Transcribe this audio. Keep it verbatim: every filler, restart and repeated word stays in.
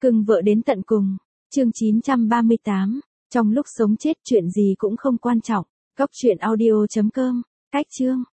Cưng vợ đến tận cùng. Chương chín trăm ba mươi tám. Trong lúc sống chết chuyện gì cũng không quan trọng. Cóc truyện audio chấm com. Cách chương.